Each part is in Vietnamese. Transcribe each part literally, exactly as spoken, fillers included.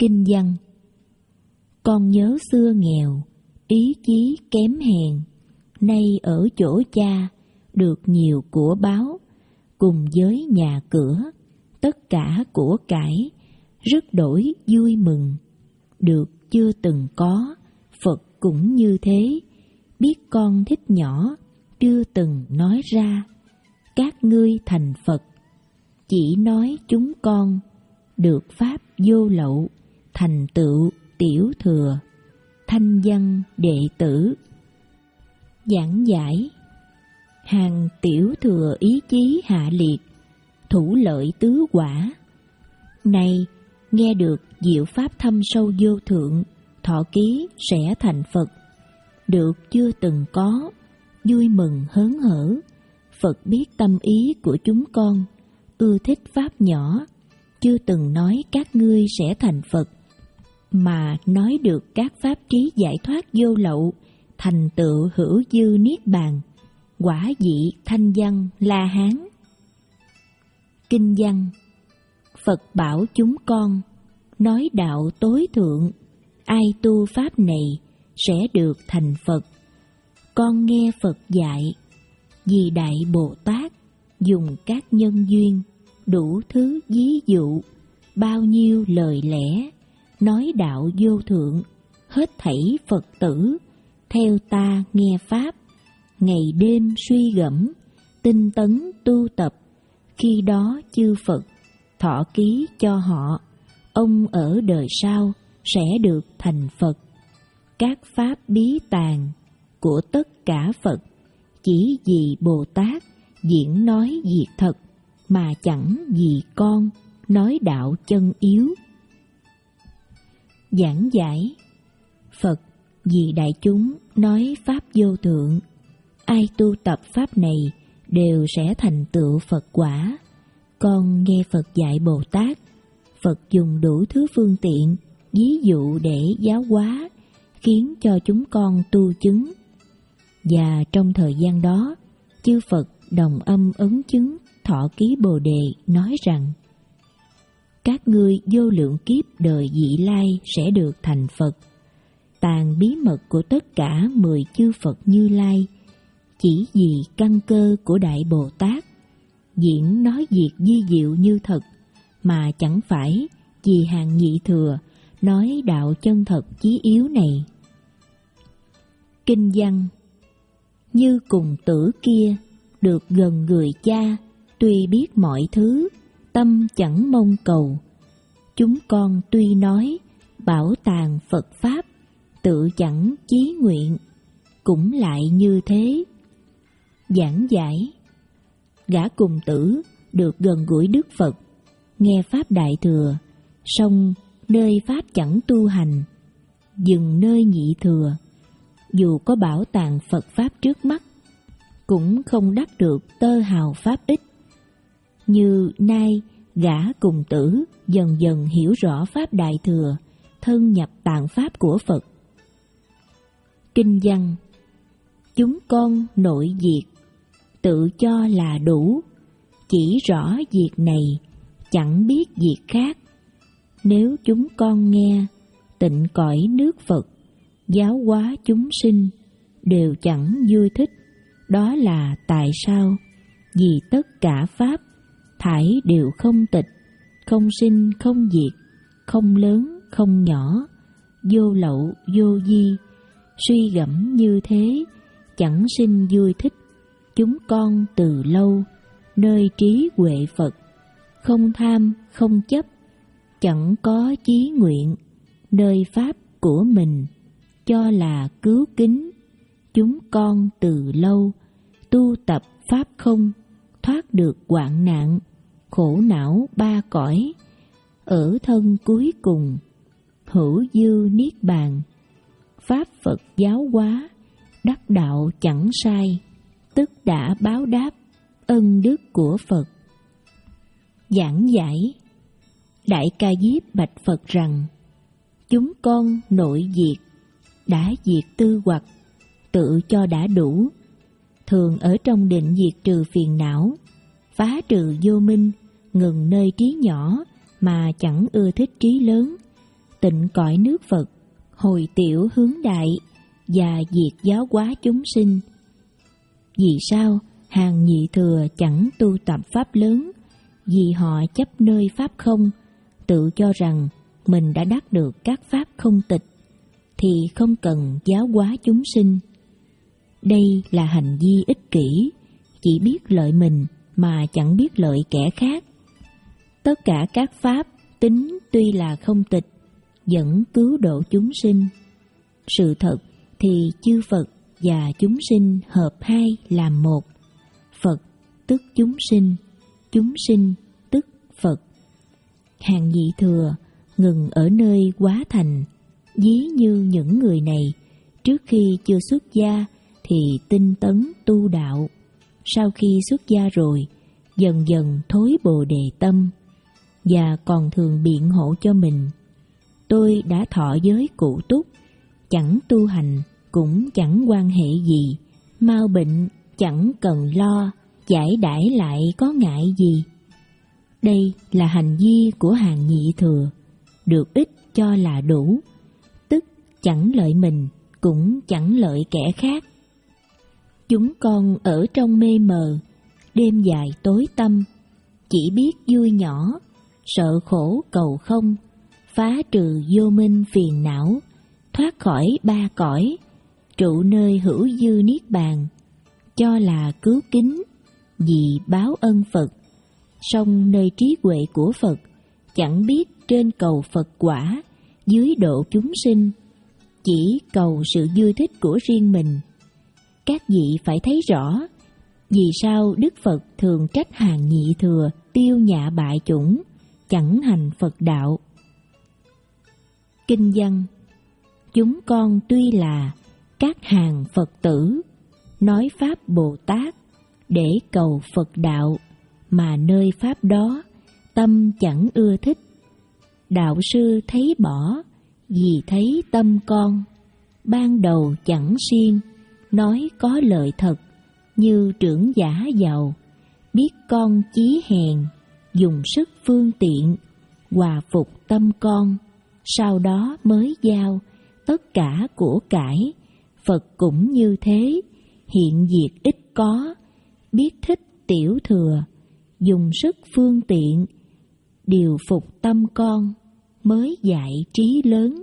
Kinh văn. Con nhớ xưa nghèo, ý chí kém hèn, nay ở chỗ cha được nhiều của báo, cùng với nhà cửa, tất cả của cải, rất đổi vui mừng. Được chưa từng có, Phật cũng như thế, biết con thích nhỏ, chưa từng nói ra. Các ngươi thành Phật, chỉ nói chúng con, được pháp vô lậu, thành tựu tiểu thừa, thanh văn đệ tử. Giảng giải. Hàng tiểu thừa ý chí hạ liệt, thủ lợi tứ quả. Này, nghe được diệu pháp thâm sâu vô thượng, thọ ký sẽ thành Phật. Được chưa từng có, vui mừng hớn hở. Phật biết tâm ý của chúng con, ưa thích pháp nhỏ, chưa từng nói các ngươi sẽ thành Phật, mà nói được các pháp trí giải thoát vô lậu, thành tựu hữu dư niết bàn, quả vị thanh văn La Hán. Kinh văn. Phật bảo chúng con, nói đạo tối thượng, ai tu pháp này sẽ được thành Phật. Con nghe Phật dạy, vì Đại Bồ Tát dùng các nhân duyên, đủ thứ ví dụ, bao nhiêu lời lẽ, nói đạo vô thượng, hết thảy Phật tử, theo ta nghe pháp, ngày đêm suy gẫm, tinh tấn tu tập, khi đó chư Phật thọ ký cho họ, ông ở đời sau sẽ được thành Phật. Các pháp bí tàng của tất cả Phật, chỉ vì Bồ Tát diễn nói việc thật, mà chẳng vì con nói đạo chân yếu. Giảng giải. Phật vì đại chúng nói pháp vô thượng, ai tu tập pháp này đều sẽ thành tựu Phật quả. Con nghe Phật dạy Bồ Tát, Phật dùng đủ thứ phương tiện, ví dụ để giáo hóa, khiến cho chúng con tu chứng. Và trong thời gian đó, chư Phật đồng âm ấn chứng thọ ký Bồ Đề nói rằng: các ngươi vô lượng kiếp đời vị lai sẽ được thành Phật. Tàng bí mật của tất cả mười chư Phật Như Lai, chỉ vì căn cơ của Đại Bồ Tát, diễn nói việc vi diệu như thật, mà chẳng phải vì hàng nhị thừa nói đạo chân thật chí yếu này. Kinh văn. Như cùng tử kia, được gần người cha, tuy biết mọi thứ, tâm chẳng mong cầu. Chúng con tuy nói, bảo tàng Phật Pháp, tự chẳng chí nguyện, cũng lại như thế. Giảng giải. Gã cùng tử được gần gũi Đức Phật, nghe Pháp Đại Thừa, song nơi Pháp chẳng tu hành, dừng nơi nhị thừa. Dù có bảo tàng Phật Pháp trước mắt, cũng không đắc được tơ hào Pháp ích. Như nay, gã cùng tử dần dần hiểu rõ Pháp Đại Thừa, thân nhập tạng Pháp của Phật. Kinh văn. Chúng con nội diệt, tự cho là đủ, chỉ rõ việc này, chẳng biết việc khác. Nếu chúng con nghe, tịnh cõi nước Phật, giáo hóa chúng sinh, đều chẳng vui thích. Đó là tại sao? Vì tất cả Pháp, thải đều không tịch, không sinh không diệt, không lớn không nhỏ, vô lậu vô vi. Suy gẫm như thế, chẳng sinh vui thích. Chúng con từ lâu, nơi trí huệ Phật, không tham không chấp, chẳng có chí nguyện, nơi Pháp của mình, cho là cứu kính. Chúng con từ lâu, tu tập Pháp không, thoát được hoạn nạn, khổ não ba cõi, ở thân cuối cùng, hữu dư niết bàn. Pháp Phật giáo hóa, đắc đạo chẳng sai, tức đã báo đáp ân đức của Phật. Giảng giải. Đại Ca Diếp bạch Phật rằng: chúng con nội diệt, đã diệt tư hoặc, tự cho đã đủ, thường ở trong định diệt trừ phiền não, phá trừ vô minh, ngừng nơi trí nhỏ mà chẳng ưa thích trí lớn, tịnh cõi nước Phật, hồi tiểu hướng đại và diệt giáo hóa chúng sinh. Vì sao hàng nhị thừa chẳng tu tập pháp lớn? Vì họ chấp nơi pháp không, tự cho rằng mình đã đắc được các pháp không tịch, thì không cần giáo hóa chúng sinh. Đây là hành vi ích kỷ, chỉ biết lợi mình mà chẳng biết lợi kẻ khác. Tất cả các pháp tính tuy là không tịch, vẫn cứu độ chúng sinh. Sự thật thì chư Phật và chúng sinh hợp hai làm một. Phật tức chúng sinh, chúng sinh tức Phật. Hàng nhị thừa ngừng ở nơi quá thành, ví như những người này trước khi chưa xuất gia thì tinh tấn tu đạo, sau khi xuất gia rồi dần dần thối bồ đề tâm, và còn thường biện hộ cho mình: tôi đã thọ giới cụ túc, chẳng tu hành cũng chẳng quan hệ gì, mau bệnh chẳng cần lo, giải đãi lại có ngại gì. Đây là hành vi của hàng nhị thừa, được ít cho là đủ, tức chẳng lợi mình cũng chẳng lợi kẻ khác. Chúng con ở trong mê mờ, đêm dài tối tăm, chỉ biết vui nhỏ, sợ khổ cầu không, phá trừ vô minh phiền não, thoát khỏi ba cõi, trụ nơi hữu dư niết bàn, cho là cứu kính vì báo ân Phật. Song nơi trí huệ của Phật, chẳng biết trên cầu Phật quả, dưới độ chúng sinh, chỉ cầu sự vui thích của riêng mình. Các vị phải thấy rõ, vì sao Đức Phật thường trách hàng nhị thừa tiêu nhạ bại chủng, chẳng hành Phật đạo. Kinh văn: chúng con tuy là các hàng Phật tử, nói Pháp Bồ Tát để cầu Phật đạo, mà nơi Pháp đó tâm chẳng ưa thích. Đạo sư thấy bỏ, vì thấy tâm con, ban đầu chẳng siêng, nói có lợi thật, như trưởng giả giàu, biết con chí hèn, dùng sức phương tiện, hòa phục tâm con, sau đó mới giao tất cả của cải. Phật cũng như thế, hiện diệt ít có, biết thích tiểu thừa, dùng sức phương tiện, điều phục tâm con, mới dạy trí lớn.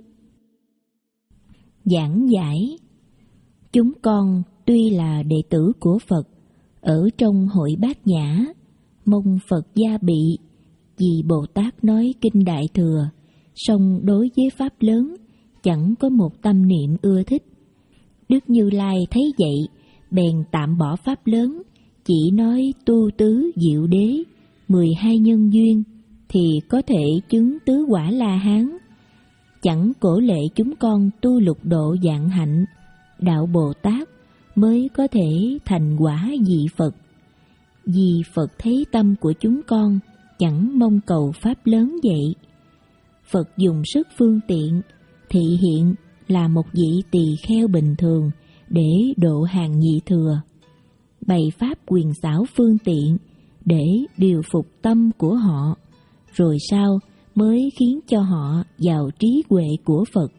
Giảng giải: chúng con tuy là đệ tử của Phật, ở trong hội Bát Nhã, mong Phật gia bị, vì Bồ Tát nói kinh Đại Thừa, song đối với pháp lớn chẳng có một tâm niệm ưa thích. Đức Như Lai thấy vậy, bèn tạm bỏ pháp lớn, chỉ nói tu tứ diệu đế, mười hai nhân duyên, thì có thể chứng tứ quả La Hán. Chẳng cổ lệ chúng con tu lục độ vạn hạnh, đạo Bồ Tát mới có thể thành quả vị Phật. Vì Phật thấy tâm của chúng con chẳng mong cầu pháp lớn vậy. Phật dùng sức phương tiện, thị hiện là một vị tỳ kheo bình thường để độ hàng nhị thừa, bày pháp quyền xảo phương tiện để điều phục tâm của họ, rồi sau mới khiến cho họ vào trí huệ của Phật.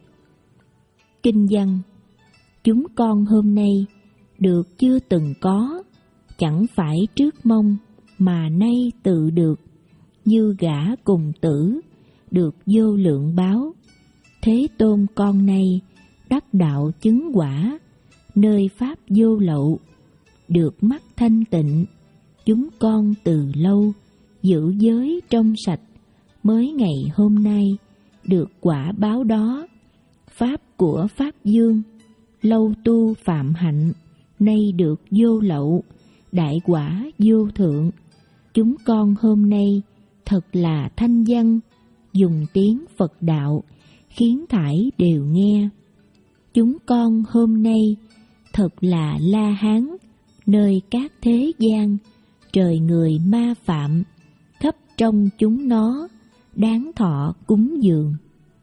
Kinh văn: chúng con hôm nay được chưa từng có, chẳng phải trước mong mà nay tự được, như gã cùng tử được vô lượng báo. Thế Tôn con nay đắc đạo chứng quả, nơi pháp vô lậu, được mắt thanh tịnh. Chúng con từ lâu giữ giới trong sạch, mới ngày hôm nay được quả báo đó. Pháp của Pháp Dương, lâu tu phạm hạnh, nay được vô lậu, đại quả vô thượng. Chúng con hôm nay thật là thanh văn, dùng tiếng Phật đạo, khiến thải đều nghe. Chúng con hôm nay thật là La Hán, nơi các thế gian, trời người ma phạm, khắp trong chúng nó, đáng thọ cúng dường.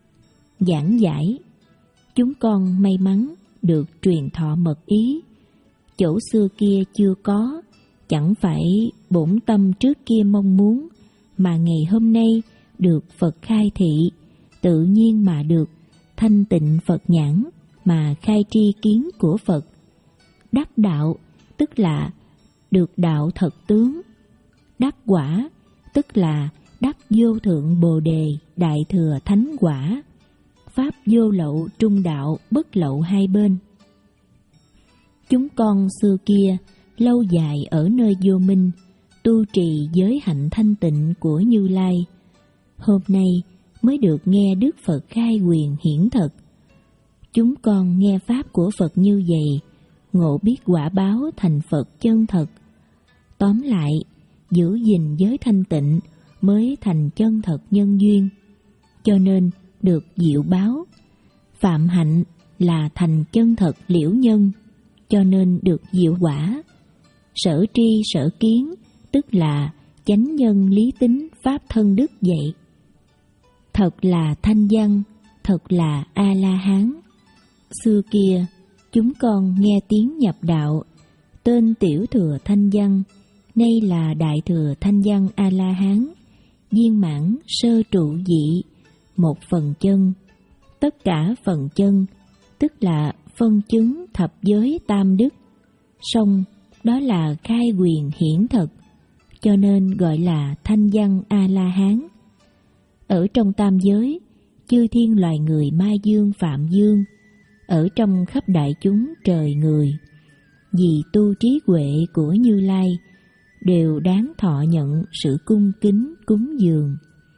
Giảng giải: chúng con may mắn được truyền thọ mật ý, chỗ xưa kia chưa có, chẳng phải bổn tâm trước kia mong muốn, mà ngày hôm nay được Phật khai thị, tự nhiên mà được thanh tịnh Phật nhãn mà khai tri kiến của Phật. Đắc đạo tức là được đạo thật tướng. Đắc quả tức là đắc vô thượng Bồ đề đại thừa thánh quả. Pháp vô lậu trung đạo bất lậu hai bên. Chúng con xưa kia lâu dài ở nơi vô minh, tu trì giới hạnh thanh tịnh của Như Lai. Hôm nay mới được nghe Đức Phật khai quyền hiển thật. Chúng con nghe Pháp của Phật như vậy, ngộ biết quả báo thành Phật chân thật. Tóm lại, giữ gìn giới thanh tịnh mới thành chân thật nhân duyên, cho nên được diệu báo. Phạm hạnh là thành chân thật liễu nhân, cho nên được diệu quả. Sở tri sở kiến tức là chánh nhân lý tính pháp thân đức vậy. Thật là thanh văn, thật là A-la-hán. Xưa kia, chúng con nghe tiếng nhập đạo, tên tiểu thừa thanh văn, nay là đại thừa thanh văn A-la-hán, viên mãn sơ trụ dị, một phần chân. Tất cả phần chân, tức là phân chứng thập giới tam đức. Song đó là khai quyền hiển thật, cho nên gọi là thanh văn A-la-hán. Ở trong tam giới, chư thiên loài người ma dương phạm dương, ở trong khắp đại chúng trời người, vì tu trí huệ của Như Lai, đều đáng thọ nhận sự cung kính cúng dường.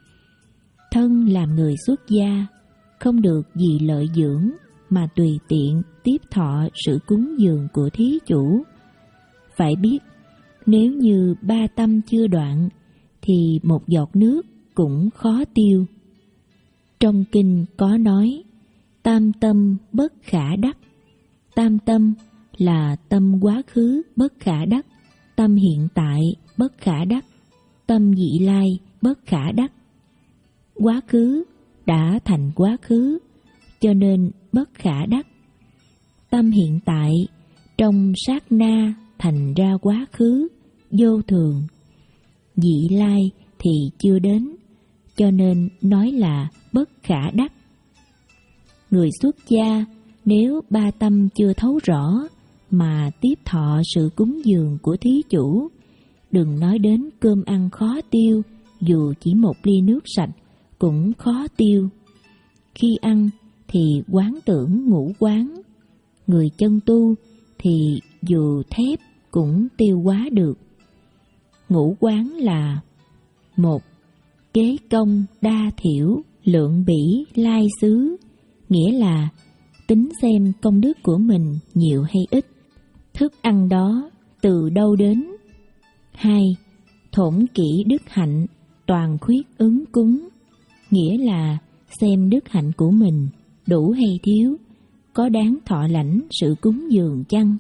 Thân làm người xuất gia, không được vì lợi dưỡng mà tùy tiện tiếp thọ sự cúng dường của thí chủ. Phải biết, nếu như ba tâm chưa đoạn, thì một giọt nước cũng khó tiêu. Trong kinh có nói, tam tâm bất khả đắc. Tam tâm là tâm quá khứ bất khả đắc, tâm hiện tại bất khả đắc, tâm vị lai bất khả đắc. Quá khứ đã thành quá khứ, cho nên bất khả đắc. Tâm hiện tại trong sát na thành ra quá khứ, vô thường. Vị lai thì chưa đến, cho nên nói là bất khả đắc. Người xuất gia nếu ba tâm chưa thấu rõ mà tiếp thọ sự cúng dường của thí chủ, đừng nói đến cơm ăn khó tiêu, dù chỉ một ly nước sạch cũng khó tiêu. Khi ăn thì quán tưởng ngũ quán. Người chân tu thì dù thép cũng tiêu hóa được. Ngũ quán là: một, kế công đa thiểu, lượng bỉ lai xứ, nghĩa là tính xem công đức của mình nhiều hay ít, thức ăn đó từ đâu đến. Hai, thổn kỹ đức hạnh, toàn khuyết ứng cúng, nghĩa là xem đức hạnh của mình đủ hay thiếu, có đáng thọ lãnh sự cúng dường chăng.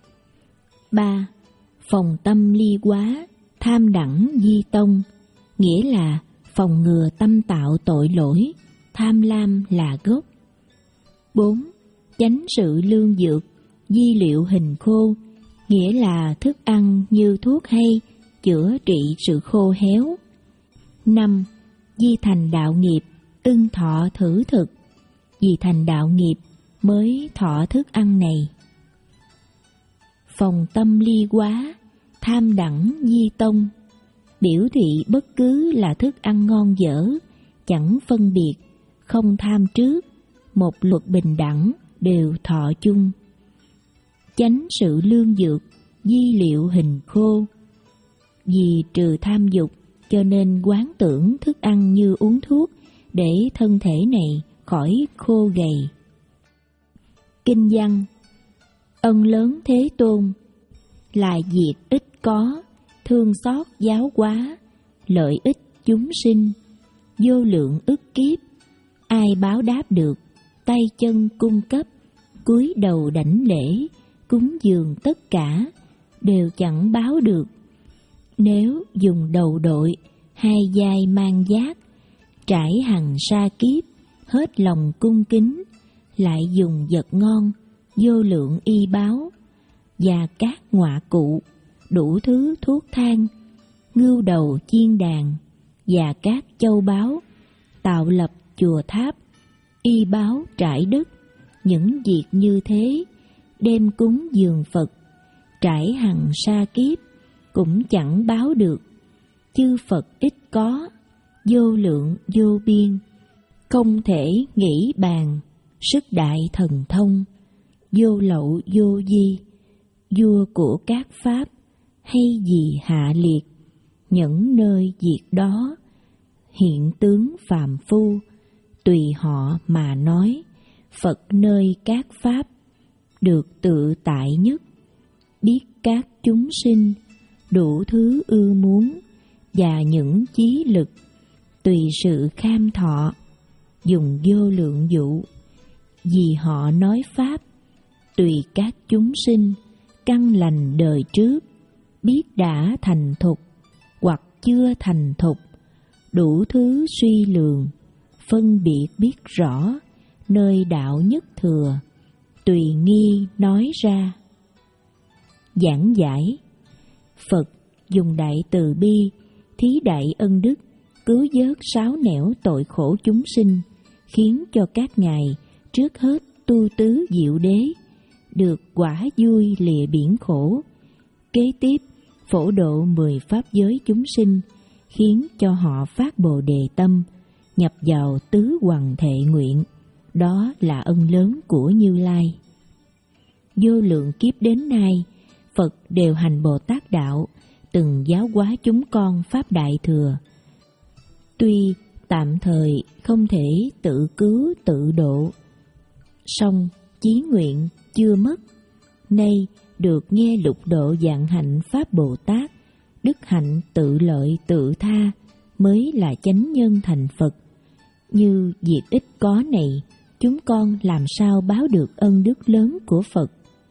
Ba, phòng tâm ly quá, tham đẳng di tông, nghĩa là phòng ngừa tâm tạo tội lỗi, tham lam là gốc. Bốn, chánh sự lương dược, di liệu hình khô, nghĩa là thức ăn như thuốc hay, chữa trị sự khô héo. Năm, di thành đạo nghiệp, ưng thọ thử thực, vì thành đạo nghiệp mới thọ thức ăn này. Phòng tâm ly quá, tham đẳng di tông, biểu thị bất cứ là thức ăn ngon dở, chẳng phân biệt, không tham trước, một luật bình đẳng đều thọ chung. Chánh sự lương dược, di liệu hình khô, vì trừ tham dục cho nên quán tưởng thức ăn như uống thuốc để thân thể này khỏi khô gầy. Kinh văn: ân lớn Thế Tôn, lại diệt ít có, thương xót giáo hóa, lợi ích chúng sinh, vô lượng ức kiếp, ai báo đáp được, tay chân cung cấp, cúi đầu đảnh lễ, cúng dường tất cả, đều chẳng báo được. Nếu dùng đầu đội, hai vai mang giác, trải hằng sa kiếp, hết lòng cung kính, lại dùng vật ngon, vô lượng y báo, và các ngọa cụ, đủ thứ thuốc thang, ngưu đầu chiên đàn, và các châu báu, tạo lập chùa tháp, y báo trải đất, những việc như thế, đem cúng dường Phật, trải hằng sa kiếp, cũng chẳng báo được. Chư Phật ít có, vô lượng vô biên, không thể nghĩ bàn, sức đại thần thông, vô lậu vô vi, vua của các pháp, hay gì hạ liệt, những nơi diệt đó, hiện tướng phàm phu, tùy họ mà nói, Phật nơi các pháp, được tự tại nhất, biết các chúng sinh, đủ thứ ưa muốn, và những chí lực, tùy sự kham thọ, dùng vô lượng dụ, vì họ nói pháp, tùy các chúng sinh, căn lành đời trước, biết đã thành thục, hoặc chưa thành thục, đủ thứ suy lường, phân biệt biết rõ, nơi đạo nhất thừa, tùy nghi nói ra. Giảng giải, Phật dùng đại từ bi, thí đại ân đức, cứu vớt sáu nẻo tội khổ chúng sinh, khiến cho các ngài trước hết tu tứ diệu đế, được quả vui lìa biển khổ. Kế tiếp, phổ độ mười pháp giới chúng sinh, khiến cho họ phát bồ đề tâm, nhập vào tứ hoằng thệ nguyện. Đó là ân lớn của Như Lai. Vô lượng kiếp đến nay, Phật đều hành Bồ Tát đạo, từng giáo hóa chúng con pháp đại thừa. Tuy tạm thời không thể tự cứu tự độ, song chí nguyện chưa mất. Nay được nghe lục độ vạn hạnh pháp Bồ Tát, đức hạnh tự lợi tự tha mới là chánh nhân thành Phật. Như việc ít có này, chúng con làm sao báo được ân đức lớn của Phật?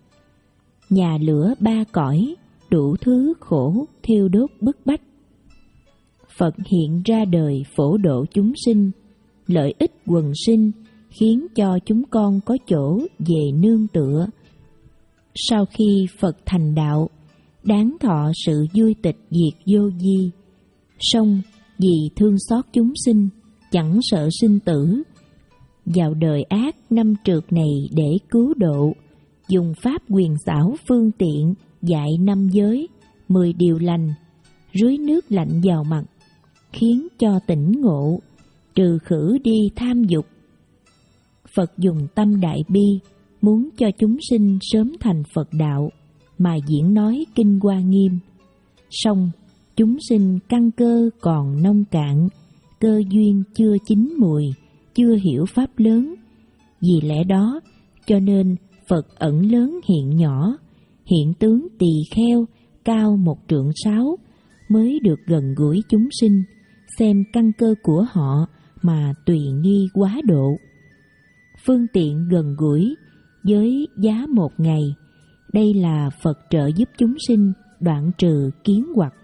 Nhà lửa ba cõi, đủ thứ khổ thiêu đốt bức bách. Phật hiện ra đời phổ độ chúng sinh, lợi ích quần sinh, khiến cho chúng con có chỗ về nương tựa. Sau khi Phật thành đạo, đáng thọ sự vui tịch diệt vô vi, song vì thương xót chúng sinh, chẳng sợ sinh tử, vào đời ác năm trượt này để cứu độ, dùng pháp quyền xảo phương tiện dạy năm giới, mười điều lành, rưới nước lạnh vào mặt, khiến cho tỉnh ngộ, trừ khử đi tham dục. Phật dùng tâm đại bi, muốn cho chúng sinh sớm thành Phật đạo, mà diễn nói kinh Hoa Nghiêm. Song chúng sinh căn cơ còn nông cạn, cơ duyên chưa chín mùi, chưa hiểu pháp lớn. Vì lẽ đó, cho nên Phật ẩn lớn hiện nhỏ, hiện tướng tỳ kheo cao một trượng sáu, mới được gần gũi chúng sinh, xem căn cơ của họ mà tùy nghi quá độ. Phương tiện gần gũi với giá một ngày, đây là Phật trợ giúp chúng sinh đoạn trừ kiến hoặc.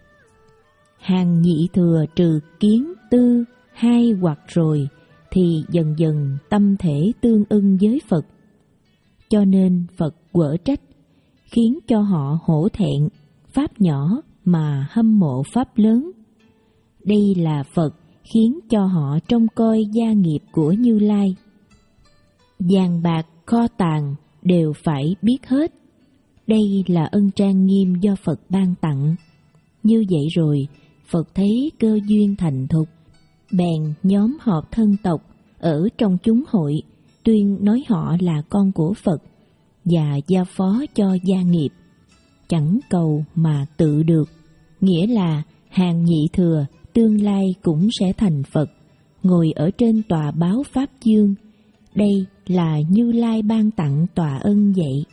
Hàng nhị thừa trừ kiến tư hai hoặc rồi, thì dần dần tâm thể tương ưng với Phật. Cho nên Phật quở trách, khiến cho họ hổ thẹn, pháp nhỏ mà hâm mộ pháp lớn. Đây là Phật khiến cho họ trông coi gia nghiệp của Như Lai. Vàng bạc kho tàng đều phải biết hết. Đây là ân trang nghiêm do Phật ban tặng. Như vậy rồi, Phật thấy cơ duyên thành thục, bèn nhóm họp thân tộc ở trong chúng hội, tuyên nói họ là con của Phật và giao phó cho gia nghiệp. Chẳng cầu mà tự được, nghĩa là hàng nhị thừa tương lai cũng sẽ thành Phật, ngồi ở trên tòa báo Pháp Dương. Đây là Như Lai ban tặng tòa ân vậy.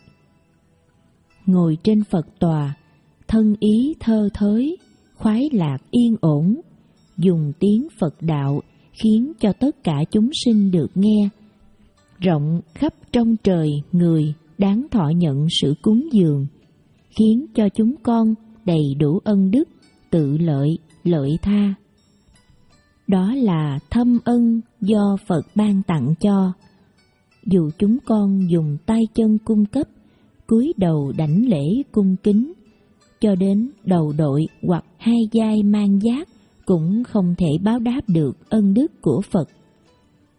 Ngồi trên Phật tòa, thân ý thơ thới, khoái lạc yên ổn, dùng tiếng Phật đạo khiến cho tất cả chúng sinh được nghe. Rộng khắp trong trời người đáng thọ nhận sự cúng dường, khiến cho chúng con đầy đủ ân đức, tự lợi, lợi tha. Đó là thâm ân do Phật ban tặng cho. Dù chúng con dùng tay chân cung cấp, cúi đầu đảnh lễ cung kính, cho đến đầu đội hoặc hai vai mang giác, cũng không thể báo đáp được ân đức của Phật.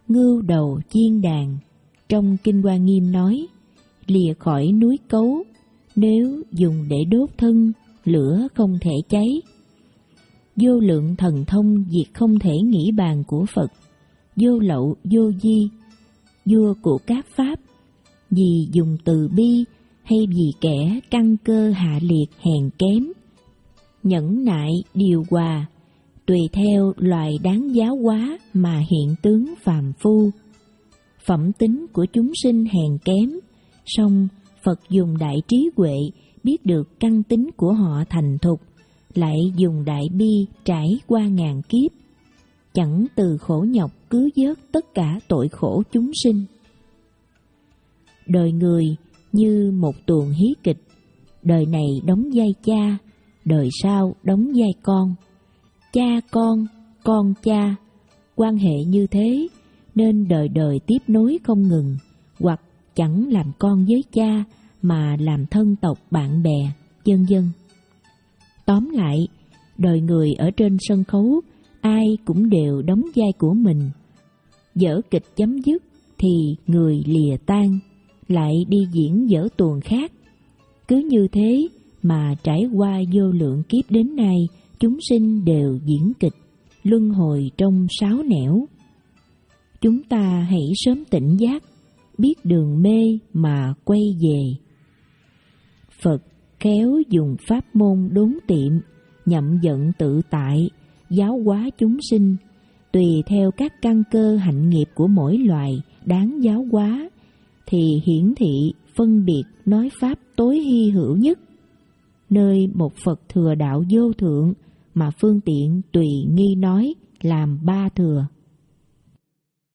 ngưu đầu chiên đàn. Trong Kinh Hoa Nghiêm nói, lìa khỏi núi cấu, nếu dùng để đốt thân, lửa không thể cháy. Vô lượng thần thông diệt không thể nghĩ bàn của Phật, vô lậu vô di, vua của các pháp, vì dùng từ bi hay vì kẻ căn cơ hạ liệt hèn kém, nhẫn nại điều hòa, tùy theo loài đáng giáo hóa mà hiện tướng phàm phu. Phẩm tính của chúng sinh hèn kém, song Phật dùng đại trí huệ biết được căn tính của họ thành thục, lại dùng đại bi trải qua ngàn kiếp, chẳng từ khổ nhọc cứu vớt tất cả tội khổ chúng sinh. Đời người như một tuồng hí kịch, đời này đóng vai cha, đời sau đóng vai con. Cha con, con cha, quan hệ như thế nên đời đời tiếp nối không ngừng, hoặc chẳng làm con với cha mà làm thân tộc bạn bè, vân vân. Tóm lại, đời người ở trên sân khấu ai cũng đều đóng vai của mình. Vở kịch chấm dứt thì người lìa tan, lại đi diễn vở tuồng khác. Cứ như thế mà trải qua vô lượng kiếp đến nay, chúng sinh đều diễn kịch, luân hồi trong sáu nẻo. Chúng ta hãy sớm tỉnh giác, biết đường mê mà quay về. Phật khéo dùng pháp môn đốn tiệm, nhậm vận tự tại, giáo hóa chúng sinh, tùy theo các căn cơ hạnh nghiệp của mỗi loài đáng giáo hóa, thì hiển thị phân biệt nói pháp tối hy hữu nhất, nơi một Phật thừa đạo vô thượng mà phương tiện tùy nghi nói làm ba thừa.